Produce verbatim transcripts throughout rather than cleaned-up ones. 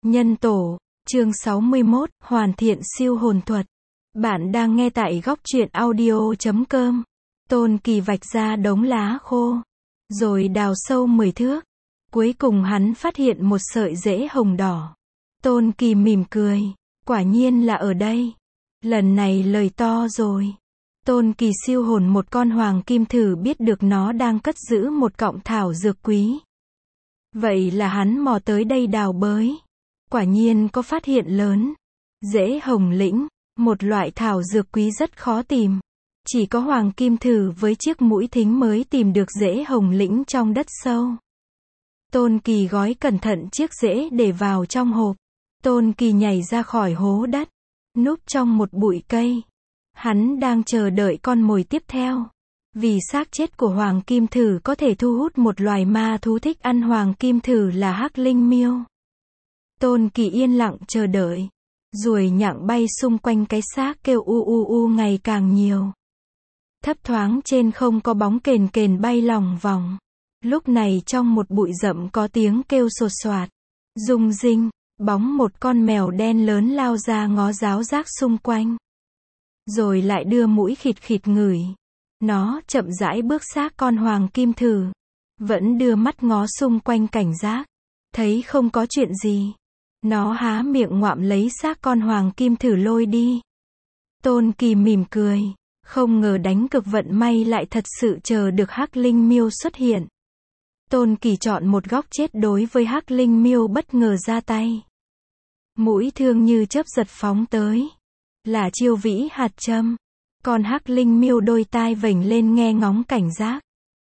Nhân tổ, chương sáu mươi mốt, hoàn thiện siêu hồn thuật. Bạn đang nghe tại góc truyện audio chấm com. Tôn Kỳ vạch ra đống lá khô, rồi đào sâu mười thước. Cuối cùng hắn phát hiện một sợi rễ hồng đỏ. Tôn Kỳ mỉm cười, quả nhiên là ở đây. Lần này lời to rồi. Tôn Kỳ siêu hồn một con hoàng kim thử biết được nó đang cất giữ một cọng thảo dược quý. Vậy là hắn mò tới đây đào bới. Quả nhiên có phát hiện lớn. Rễ hồng lĩnh, một loại thảo dược quý rất khó tìm. Chỉ có hoàng kim thử với chiếc mũi thính mới tìm được rễ hồng lĩnh trong đất sâu. Tôn Kỳ gói cẩn thận chiếc rễ để vào trong hộp. Tôn Kỳ nhảy ra khỏi hố đất, núp trong một bụi cây. Hắn đang chờ đợi con mồi tiếp theo. Vì xác chết của hoàng kim thử có thể thu hút một loài ma thú thích ăn hoàng kim thử là hắc linh miêu. Tôn Kỳ yên lặng chờ đợi. Ruồi nhặng bay xung quanh cái xác kêu u u u ngày càng nhiều. Thấp thoáng trên không có bóng kền kền bay lòng vòng. Lúc này trong một bụi rậm có tiếng kêu sột soạt. Rung rinh, bóng một con mèo đen lớn lao ra ngó giáo giác xung quanh. Rồi lại đưa mũi khịt khịt ngửi. Nó chậm rãi bước sát con hoàng kim thử. Vẫn đưa mắt ngó xung quanh cảnh giác. Thấy không có chuyện gì. Nó há miệng ngoạm lấy xác con hoàng kim thử lôi đi. Tôn Kỳ mỉm cười. Không ngờ đánh cực vận may lại thật sự chờ được hắc linh miêu xuất hiện. Tôn Kỳ chọn một góc chết đối với hắc linh miêu bất ngờ ra tay. Mũi thương như chớp giật phóng tới. Là chiêu vĩ hạt châm. Con hắc linh miêu đôi tai vểnh lên nghe ngóng cảnh giác.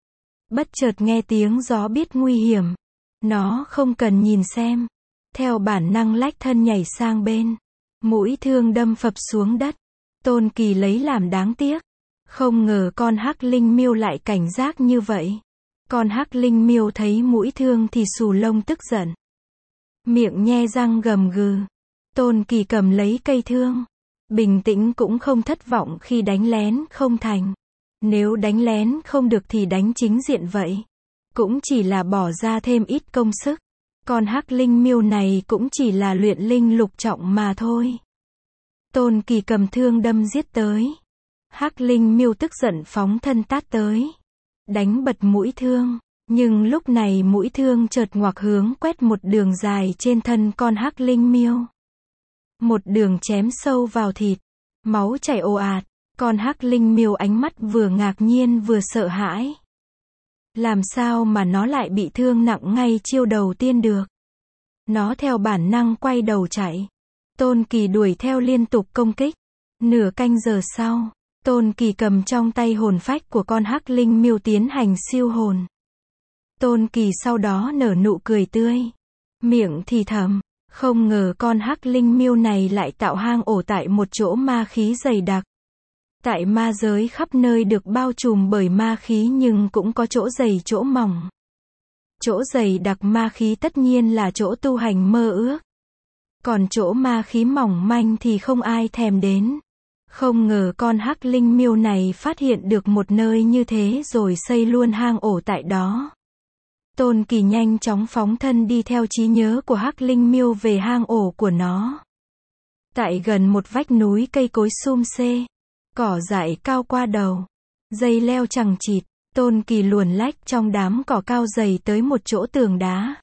Bất chợt nghe tiếng gió biết nguy hiểm. Nó không cần nhìn xem. Theo bản năng lách thân nhảy sang bên. Mũi thương đâm phập xuống đất. Tôn Kỳ lấy làm đáng tiếc. Không ngờ con hắc linh miêu lại cảnh giác như vậy. Con hắc linh miêu thấy mũi thương thì xù lông tức giận. Miệng nhe răng gầm gừ. Tôn Kỳ cầm lấy cây thương. Bình tĩnh cũng không thất vọng khi đánh lén không thành. Nếu đánh lén không được thì đánh chính diện vậy. Cũng chỉ là bỏ ra thêm ít công sức. Con hắc linh miêu này cũng chỉ là luyện linh lục trọng mà thôi. Tôn Kỳ cầm thương đâm giết tới. Hắc linh miêu tức giận phóng thân tát tới. Đánh bật mũi thương. Nhưng lúc này mũi thương chợt ngoặc hướng quét một đường dài trên thân con hắc linh miêu. Một đường chém sâu vào thịt. Máu chảy ồ ạt. Con hắc linh miêu ánh mắt vừa ngạc nhiên vừa sợ hãi. Làm sao mà nó lại bị thương nặng ngay chiêu đầu tiên được. Nó theo bản năng quay đầu chạy. Tôn Kỳ đuổi theo liên tục công kích. Nửa canh giờ sau, Tôn Kỳ cầm trong tay hồn phách của con hắc linh miêu tiến hành siêu hồn. Tôn Kỳ sau đó nở nụ cười tươi. Miệng thì thầm. Không ngờ con hắc linh miêu này lại tạo hang ổ tại một chỗ ma khí dày đặc. Tại ma giới khắp nơi được bao trùm bởi ma khí nhưng cũng có chỗ dày chỗ mỏng. Chỗ dày đặc ma khí tất nhiên là chỗ tu hành mơ ước. Còn chỗ ma khí mỏng manh thì không ai thèm đến. Không ngờ con hắc linh miêu này phát hiện được một nơi như thế rồi xây luôn hang ổ tại đó. Tôn Kỳ nhanh chóng phóng thân đi theo trí nhớ của hắc linh miêu về hang ổ của nó. Tại gần một vách núi cây cối sum xê. Cỏ dại cao qua đầu. Dây leo chằng chịt. Tôn Kỳ luồn lách trong đám cỏ cao dày tới một chỗ tường đá.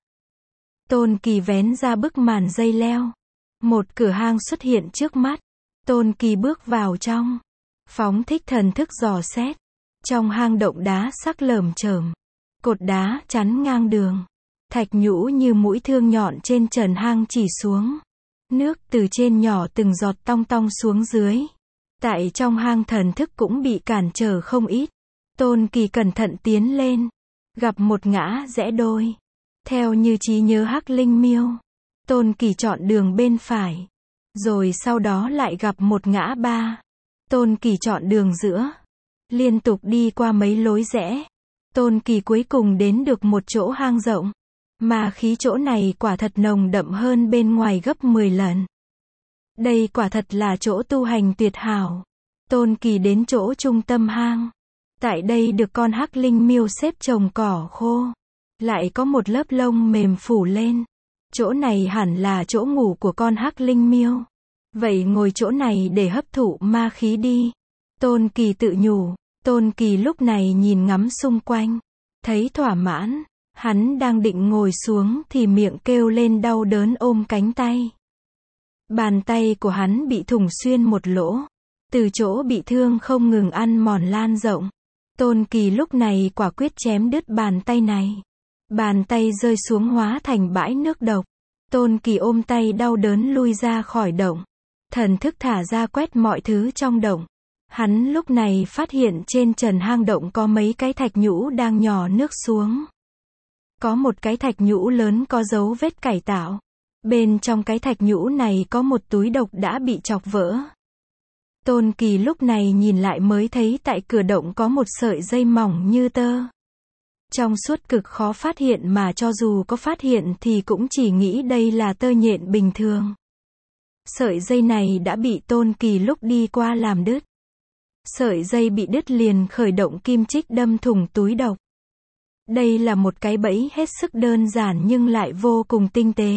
Tôn Kỳ vén ra bức màn dây leo. Một cửa hang xuất hiện trước mắt. Tôn Kỳ bước vào trong. Phóng thích thần thức dò xét. Trong hang động đá sắc lởm chởm. Cột đá chắn ngang đường. Thạch nhũ như mũi thương nhọn trên trần hang chỉ xuống. Nước từ trên nhỏ từng giọt tong tong xuống dưới. Tại trong hang thần thức cũng bị cản trở không ít. Tôn Kỳ cẩn thận tiến lên. Gặp một ngã rẽ đôi. Theo như trí nhớ hắc linh miêu. Tôn Kỳ chọn đường bên phải. Rồi sau đó lại gặp một ngã ba. Tôn Kỳ chọn đường giữa. Liên tục đi qua mấy lối rẽ. Tôn Kỳ cuối cùng đến được một chỗ hang rộng. Mà khí chỗ này quả thật nồng đậm hơn bên ngoài gấp mười lần. Đây quả thật là chỗ tu hành tuyệt hảo. Tôn Kỳ đến chỗ trung tâm hang. Tại đây được con hắc linh miêu xếp chồng cỏ khô. Lại có một lớp lông mềm phủ lên. Chỗ này hẳn là chỗ ngủ của con hắc linh miêu. Vậy ngồi chỗ này để hấp thụ ma khí đi. Tôn Kỳ tự nhủ. Tôn Kỳ lúc này nhìn ngắm xung quanh. Thấy thỏa mãn. Hắn đang định ngồi xuống thì miệng kêu lên đau đớn ôm cánh tay. Bàn tay của hắn bị thủng xuyên một lỗ. Từ chỗ bị thương không ngừng ăn mòn lan rộng. Tôn Kỳ lúc này quả quyết chém đứt bàn tay này. Bàn tay rơi xuống hóa thành bãi nước độc. Tôn Kỳ ôm tay đau đớn lui ra khỏi động. Thần thức thả ra quét mọi thứ trong động. Hắn lúc này phát hiện trên trần hang động có mấy cái thạch nhũ đang nhỏ nước xuống. Có một cái thạch nhũ lớn có dấu vết cải tạo. Bên trong cái thạch nhũ này có một túi độc đã bị chọc vỡ. Tôn Kỳ lúc này nhìn lại mới thấy tại cửa động có một sợi dây mỏng như tơ. Trong suốt cực khó phát hiện mà cho dù có phát hiện thì cũng chỉ nghĩ đây là tơ nhện bình thường. Sợi dây này đã bị Tôn Kỳ lúc đi qua làm đứt. Sợi dây bị đứt liền khởi động kim chích đâm thủng túi độc. Đây là một cái bẫy hết sức đơn giản nhưng lại vô cùng tinh tế.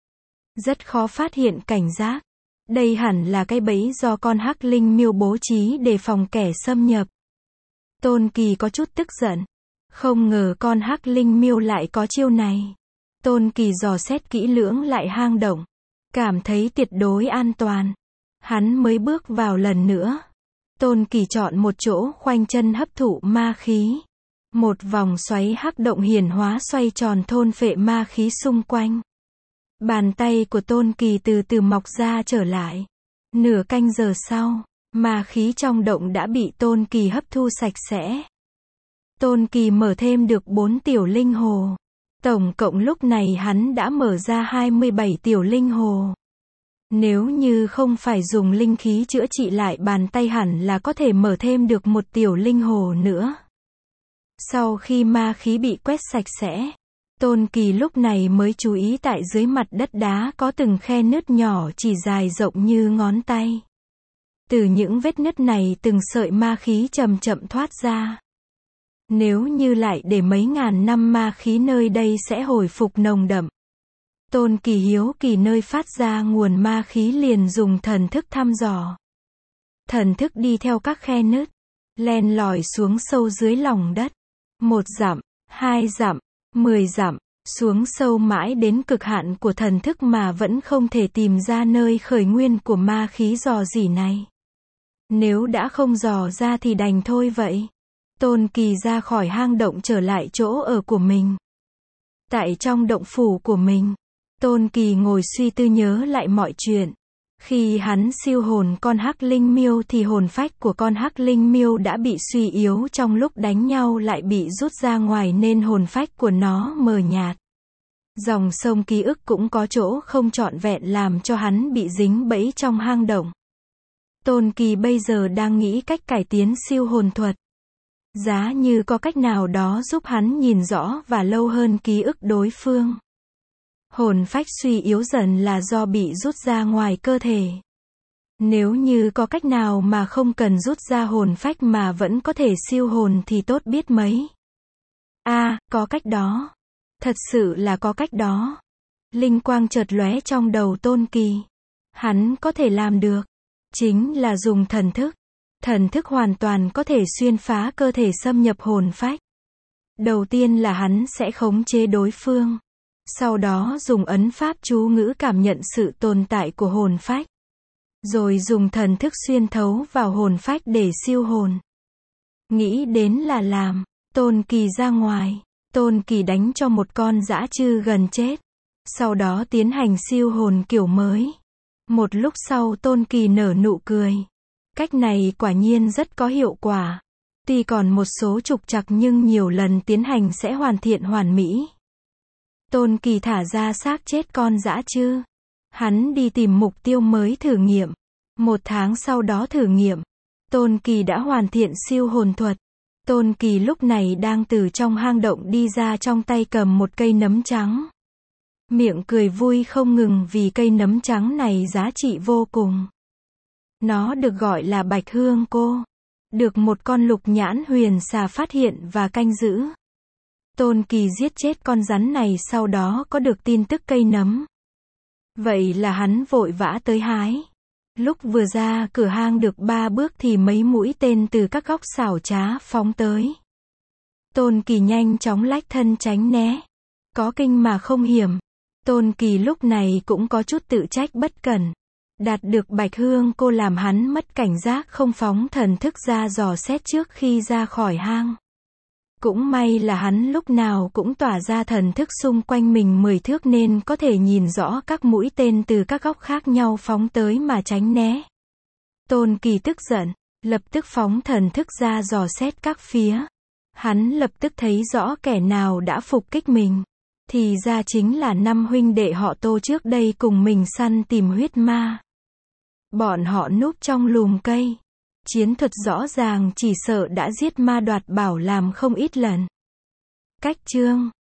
Rất khó phát hiện cảnh giác. Đây hẳn là cái bẫy do con hắc linh miêu bố trí để phòng kẻ xâm nhập. Tôn Kỳ có chút tức giận. Không ngờ con hắc linh miêu lại có chiêu này. Tôn Kỳ dò xét kỹ lưỡng lại hang động. Cảm thấy tuyệt đối an toàn. Hắn mới bước vào lần nữa. Tôn Kỳ chọn một chỗ khoanh chân hấp thụ ma khí. Một vòng xoáy hắc động hiển hóa xoay tròn thôn phệ ma khí xung quanh. Bàn tay của Tôn Kỳ từ từ mọc ra trở lại. Nửa canh giờ sau, ma khí trong động đã bị Tôn Kỳ hấp thu sạch sẽ. Tôn Kỳ mở thêm được bốn tiểu linh hồ. Tổng cộng lúc này hắn đã mở ra hai mươi bảy tiểu linh hồ. Nếu như không phải dùng linh khí chữa trị lại bàn tay hẳn là có thể mở thêm được một tiểu linh hồ nữa. Sau khi ma khí bị quét sạch sẽ, Tôn Kỳ lúc này mới chú ý tại dưới mặt đất đá có từng khe nứt nhỏ chỉ dài rộng như ngón tay. Từ những vết nứt này từng sợi ma khí chậm chậm thoát ra. Nếu như lại để mấy ngàn năm ma khí nơi đây sẽ hồi phục nồng đậm. Tôn Kỳ hiếu kỳ nơi phát ra nguồn ma khí liền dùng thần thức thăm dò. Thần thức đi theo các khe nứt, len lỏi xuống sâu dưới lòng đất. Một dặm, hai dặm, mười dặm, xuống sâu mãi đến cực hạn của thần thức mà vẫn không thể tìm ra nơi khởi nguyên của ma khí rò rỉ này. Nếu đã không dò ra thì đành thôi vậy. Tôn Kỳ ra khỏi hang động trở lại chỗ ở của mình. Tại trong động phủ của mình, Tôn Kỳ ngồi suy tư nhớ lại mọi chuyện. Khi hắn siêu hồn con hắc linh miêu thì hồn phách của con hắc linh miêu đã bị suy yếu trong lúc đánh nhau lại bị rút ra ngoài nên hồn phách của nó mờ nhạt. Dòng sông ký ức cũng có chỗ không trọn vẹn làm cho hắn bị dính bẫy trong hang động. Tôn Kỳ bây giờ đang nghĩ cách cải tiến siêu hồn thuật. Giá như có cách nào đó giúp hắn nhìn rõ và lâu hơn ký ức đối phương. Hồn phách suy yếu dần là do bị rút ra ngoài cơ thể. Nếu như có cách nào mà không cần rút ra hồn phách mà vẫn có thể siêu hồn thì tốt biết mấy. A, à, có cách đó. Thật sự là có cách đó. Linh quang chợt lóe trong đầu Tôn Kỳ. Hắn có thể làm được. Chính là dùng thần thức. Thần thức hoàn toàn có thể xuyên phá cơ thể xâm nhập hồn phách. Đầu tiên là hắn sẽ khống chế đối phương. Sau đó dùng ấn pháp chú ngữ cảm nhận sự tồn tại của hồn phách. Rồi dùng thần thức xuyên thấu vào hồn phách để siêu hồn. Nghĩ đến là làm. Tôn Kỳ ra ngoài. Tôn Kỳ đánh cho một con dã trư gần chết. Sau đó tiến hành siêu hồn kiểu mới. Một lúc sau Tôn Kỳ nở nụ cười. Cách này quả nhiên rất có hiệu quả. Tuy còn một số trục trặc nhưng nhiều lần tiến hành sẽ hoàn thiện hoàn mỹ. Tôn Kỳ thả ra xác chết con dã trư. Hắn đi tìm mục tiêu mới thử nghiệm. Một tháng sau đó thử nghiệm. Tôn Kỳ đã hoàn thiện siêu hồn thuật. Tôn Kỳ lúc này đang từ trong hang động đi ra trong tay cầm một cây nấm trắng. Miệng cười vui không ngừng vì cây nấm trắng này giá trị vô cùng. Nó được gọi là bạch hương cô. Được một con lục nhãn huyền xà phát hiện và canh giữ. Tôn Kỳ giết chết con rắn này sau đó có được tin tức cây nấm. Vậy là hắn vội vã tới hái. Lúc vừa ra cửa hang được ba bước thì mấy mũi tên từ các góc xảo trá phóng tới. Tôn Kỳ nhanh chóng lách thân tránh né. Có kinh mà không hiểm. Tôn Kỳ lúc này cũng có chút tự trách bất cẩn. Đạt được Bạch Hương cô làm hắn mất cảnh giác không phóng thần thức ra dò xét trước khi ra khỏi hang. Cũng may là hắn lúc nào cũng tỏa ra thần thức xung quanh mình mười thước nên có thể nhìn rõ các mũi tên từ các góc khác nhau phóng tới mà tránh né. Tôn Kỳ tức giận, lập tức phóng thần thức ra dò xét các phía. Hắn lập tức thấy rõ kẻ nào đã phục kích mình. Thì ra chính là năm huynh đệ họ Tô trước đây cùng mình săn tìm huyết ma. Bọn họ núp trong lùm cây. Chiến thuật rõ ràng chỉ sợ đã giết ma đoạt bảo làm không ít lần. Cách chương